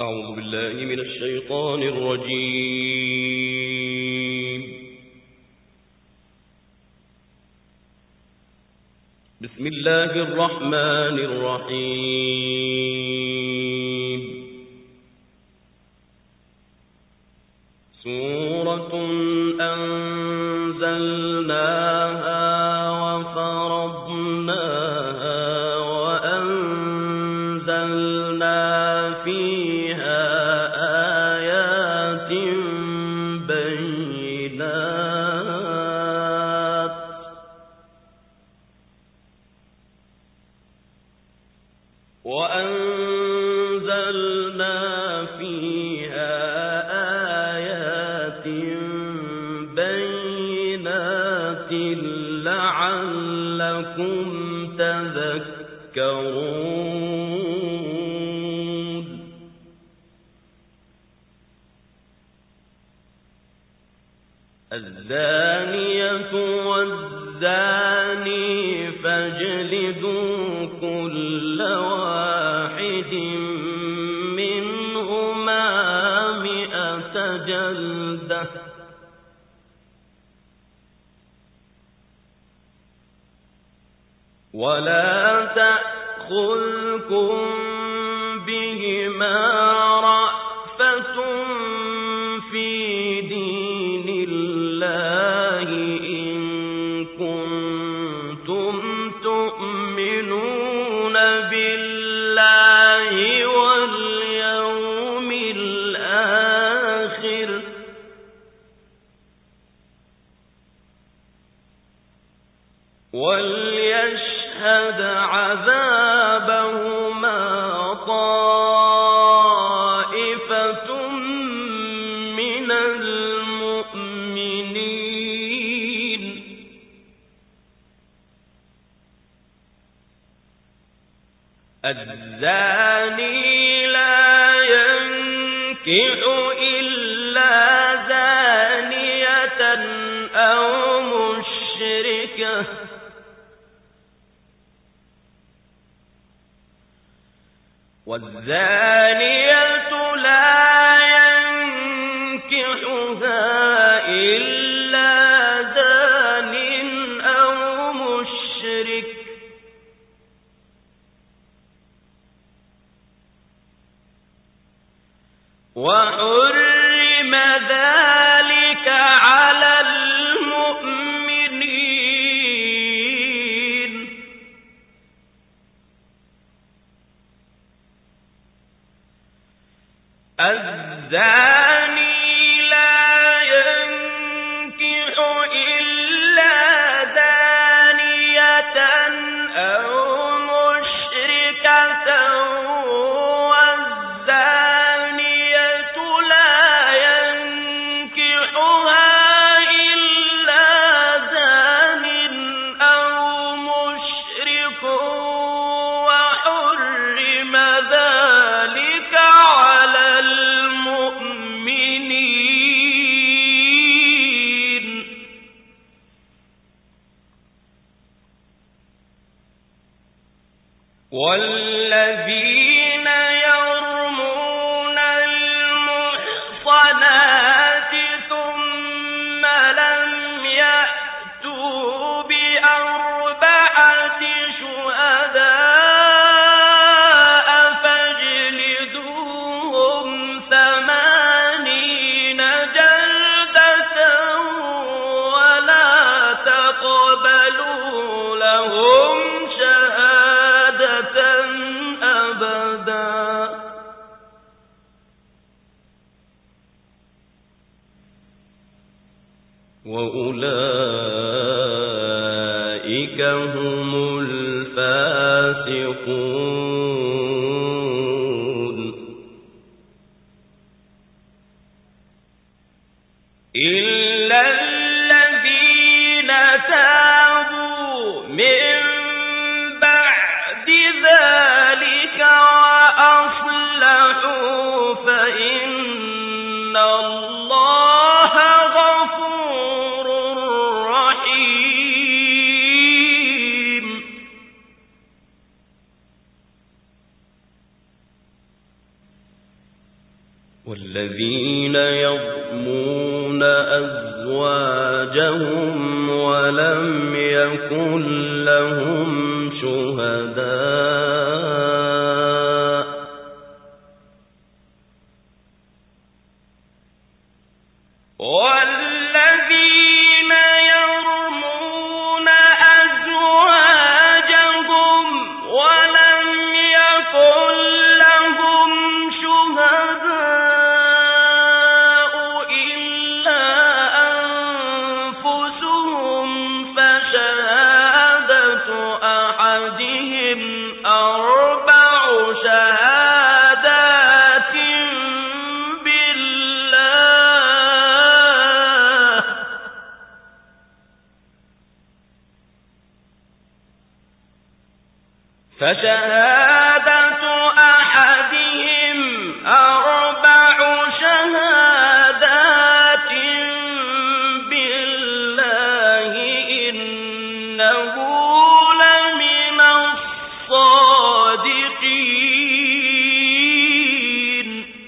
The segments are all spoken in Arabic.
أعوذ بالله من الشيطان الرجيم. بسم الله الرحمن الرحيم. سورة أنزلناها وفرضناها وأنزلنا فيها آيات بينات لعلكم تذكرون. الزانية والزاني فاجلدوا كل واحد منهما 100 جلدة ولا تأخذكم بهما رأفة في دين الله إن كنتم تؤمنون بالله واليوم الآخر وليشهد عذابهما طائفة من المؤمنين. الزاني لا ينكح إلا زانية أو مشركة والزانية لا ينكحها إلا زان أو مشرك وحرم ذلك على المؤمنين. الزاني لا ينكح إلا زانية أو مشركة والزانية لا ينكحها إلا زان أو مشرك وحرم ذلك على المؤمنين. والذين يرمون المحصنات ثم لم يأتوا ب4 شهداء فاجلدوهم 80 جلدة ولا تقبلوا لهم شهادة أبدا وأولئك هم الفاسقون. إلا الذين تابوا من بعد ذلك وأصلحوا فإن الله غفور رحيم. والذين يرمون أزواجهم ولم يكن لهم شهداء فشهادة أحدهم أربع شهادات بالله إنه لمن الصادقين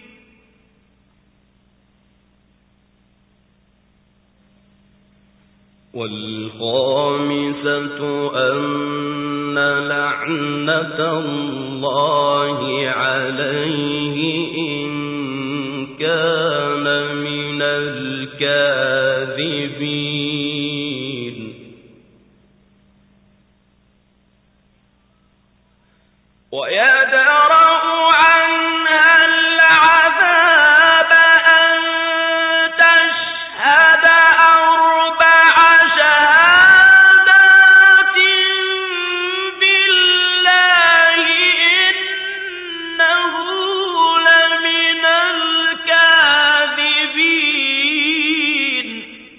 والخامسة أن لعنة الله عليه إن كان من الكاذبين ويدرأ عنها العذاب أن تشهد أربع شهادات بالله إنه لمن الكاذبين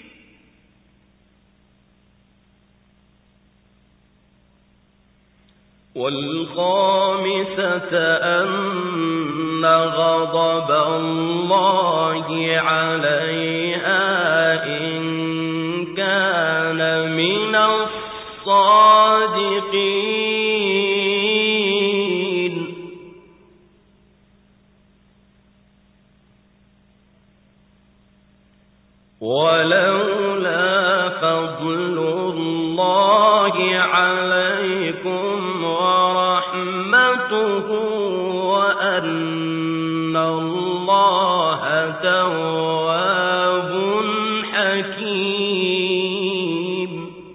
والخامسة أن غضب الله عليها إن كان من الصادقين ولولا فضل الله عليكم ورحمته وأن الله تواب حكيم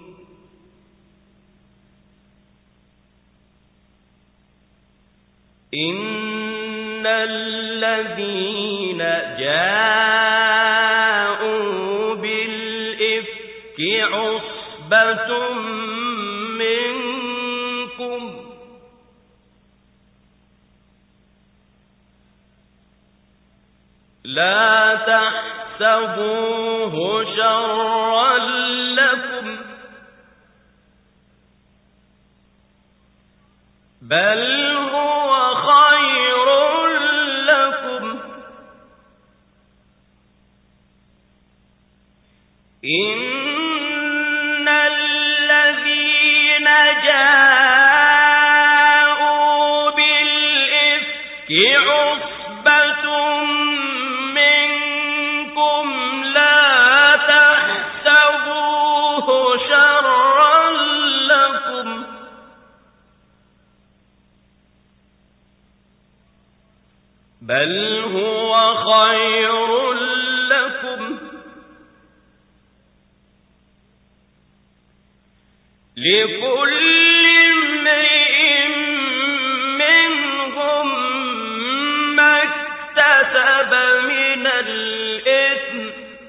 إن الذين جاءوا بالإفك عصبة منكم لا تحسبوه شرا لكم بل هو خير لكم إن الذين جاءوا بالإفك عصبة منكم لا تحسبوه شرا لكم بل هو خير لكم لكل امرئ منهم ما اكتسب من الإثم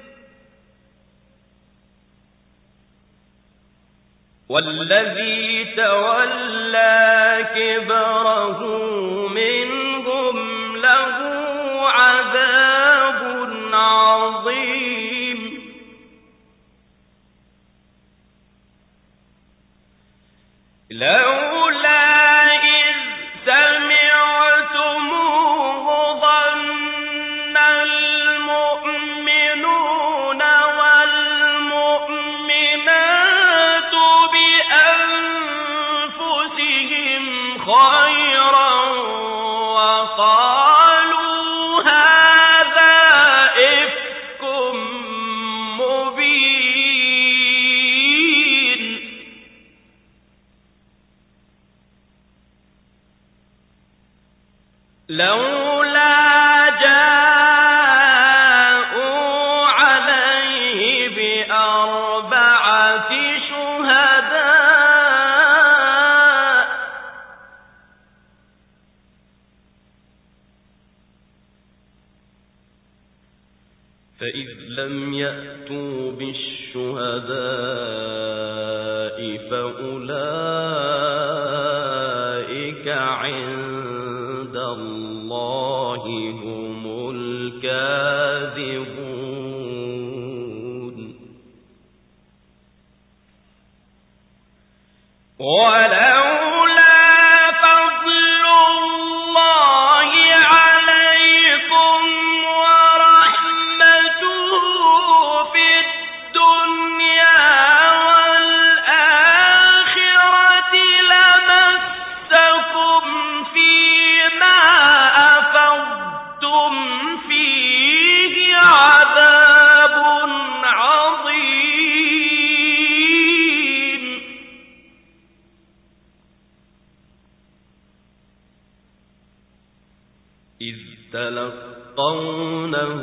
والذي تولى كبره منهم له عذاب عظيم لولا إذ سمعتموه ظن المؤمنون والمؤمنات بأنفسهم خيرا وقالوا هذا فإذ لم يأتوا بالشهداء فأولئك عند الله هم الكاذبون. تلقونه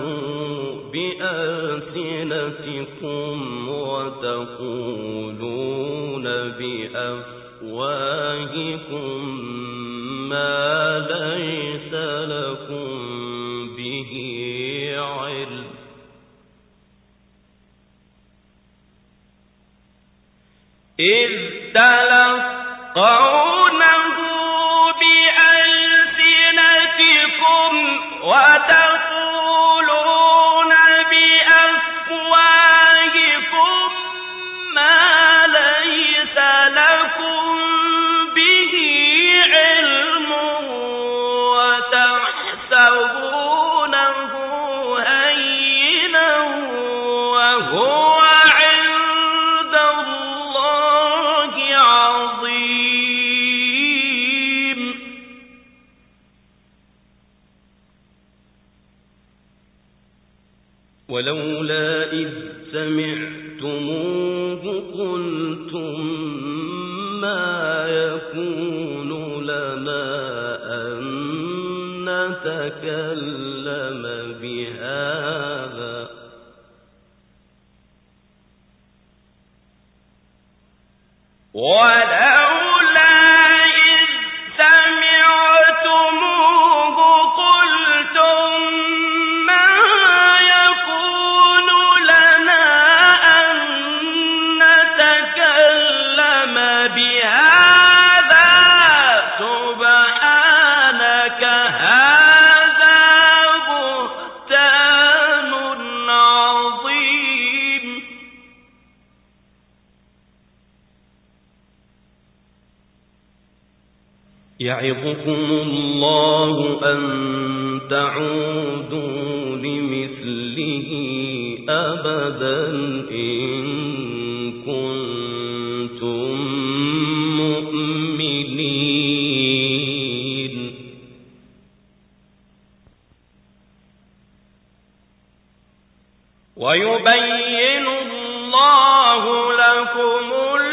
بألسنتكم وتقولون بأفواهكم ما ليس لكم به علم. إذ تلقونه بألسنتكم وتقولون بأفواهكم ما ليس لكم به علم وتحسبونه هينا وهو عند الله عظيم. ولولا إذ سمعتموه قلتم ما يكون لنا أن نتكلم بهذا ولولا إذ سمعتموه قلتم ما يكون لنا أن نتكلم بهذا سبحانك هذا بهتان عظيم. يعظكم الله أن تعودوا لمثله أبدا إن كنتم مؤمنين. ويبين الله لكم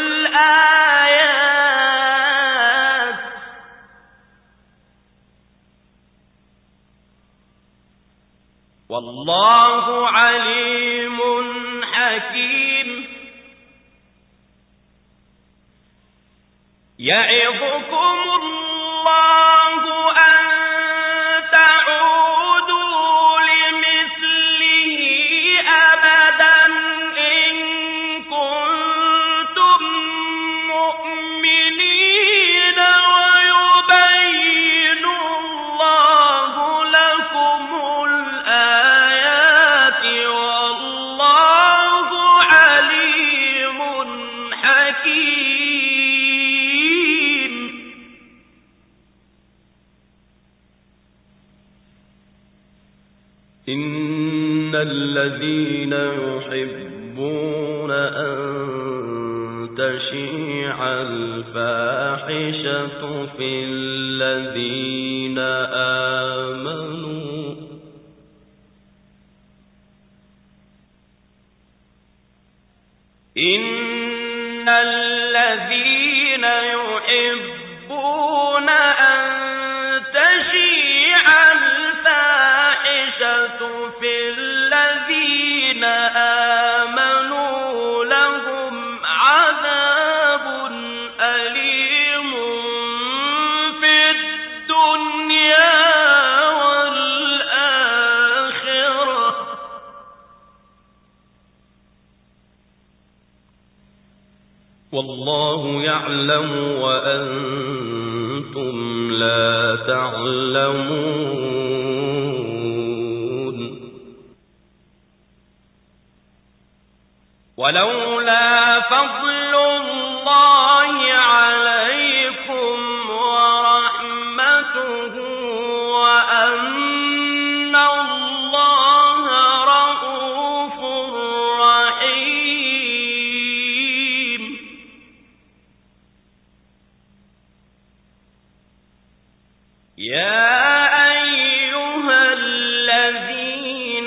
الآيات والله عليم حكيم. يعظكم الله أن تعودوا لمثله أبدا إن كنتم مؤمنين ويبين الله لكم الآيات والله عليم حكيم. إن الذين يحبون أن تشيع الفاحشة في الذين آمنوا إن الذين يحبون أن تشيع الفاحشة في الذين آمنوا لهم عذاب أليم في الدنيا والآخرة والله يعلم وأنتم لا تعلمون ولولا فضل الله عليكم ورحمته وأن الله رؤوف رحيم يا أيها الذين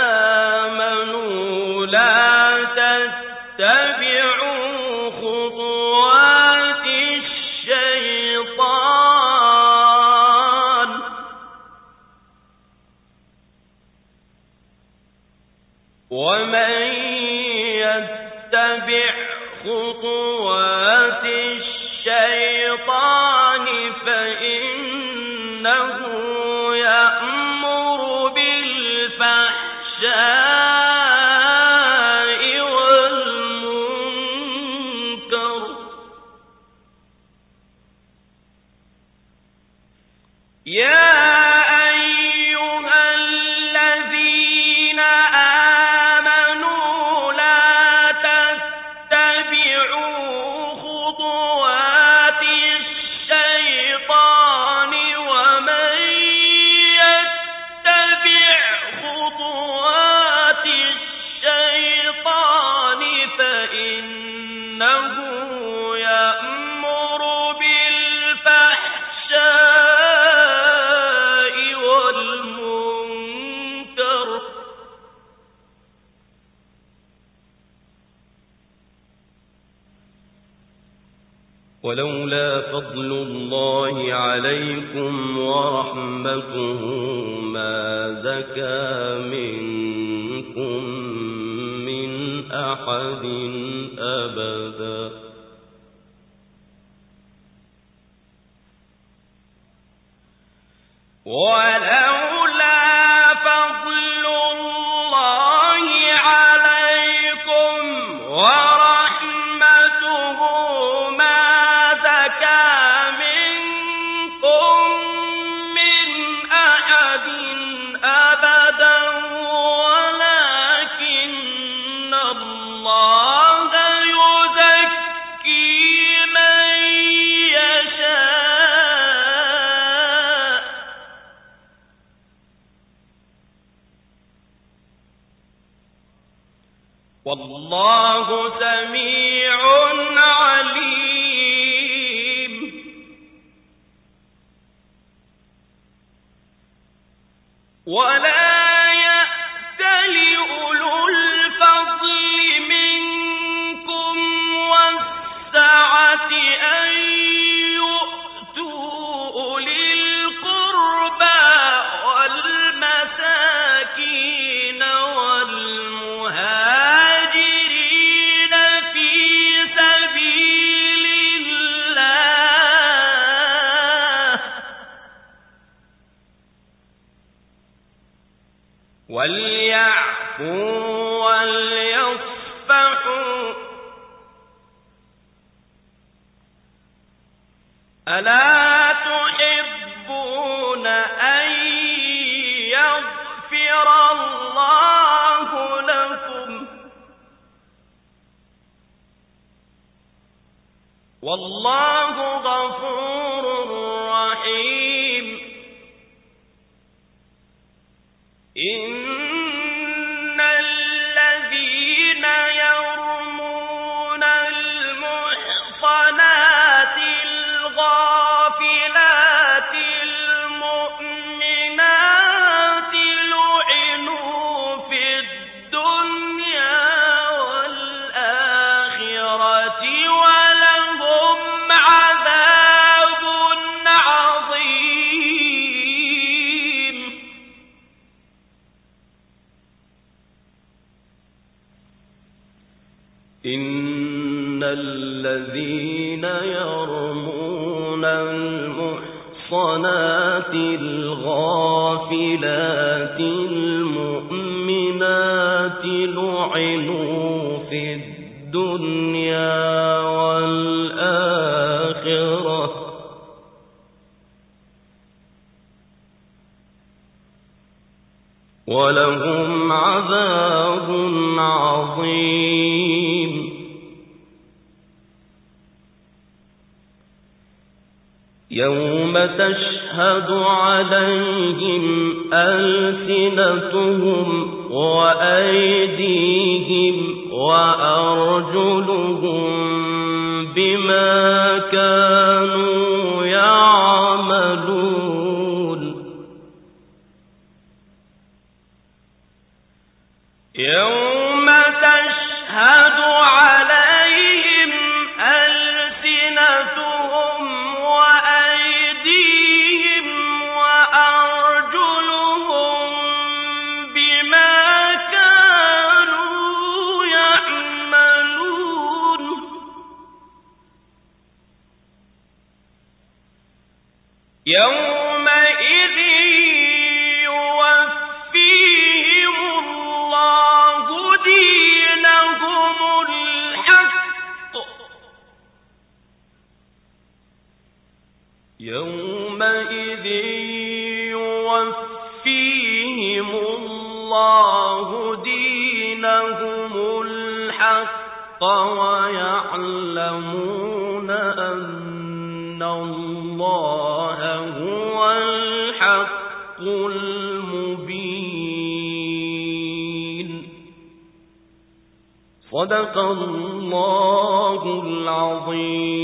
آمنوا لا تتبعوا خطوات الشيطان ومن يتبع خطوات الشيطان فإنه يأمر بالفحشاء والمنكر يا أيها الذين آمنوا لا تتبعوا خطوات الشيطان ومن يتبع خطوات الشيطان فإنه يأمر بالفحشاء والمنكر ولولا فضل الله عليكم ورحمته ما زكى منكم من أحد أبدا ولولا فضل الله عليكم ورحمته ما زكى منكم من أحد أبدا ولكن الله يزكي من يشاء والله سميع عليم ولا يأتل أولو الفضل منكم والسعة أن يؤتوا أولي القربى والمساكين والمهاجرين في سبيل الله وليعفوا وليصفحوا ألا تحبون أن يغفر الله لكم والله غفور رحيم إن الذين يرمون المحصنات الغافلات المؤمنات لعنوا في الدنيا والآخرة ولهم عذاب عظيم إن الذين يرمون المحصنات الغافلات المؤمنات لعنوا في الدنيا ولهم عذاب عظيم. يوم تشهد عليهم ألسنتهم وأيديهم وأرجلهم بما كانوا يعملون. يوم تشهد عليهم ألسنتهم وأيديهم وأرجلهم بما كانوا يعملون. يومئذ يوفيهم الله دينهم الحق. يومئذ يوفيهم الله دينهم الحق ويعلمون أن الله هو الحق المبين. صدق الله العظيم.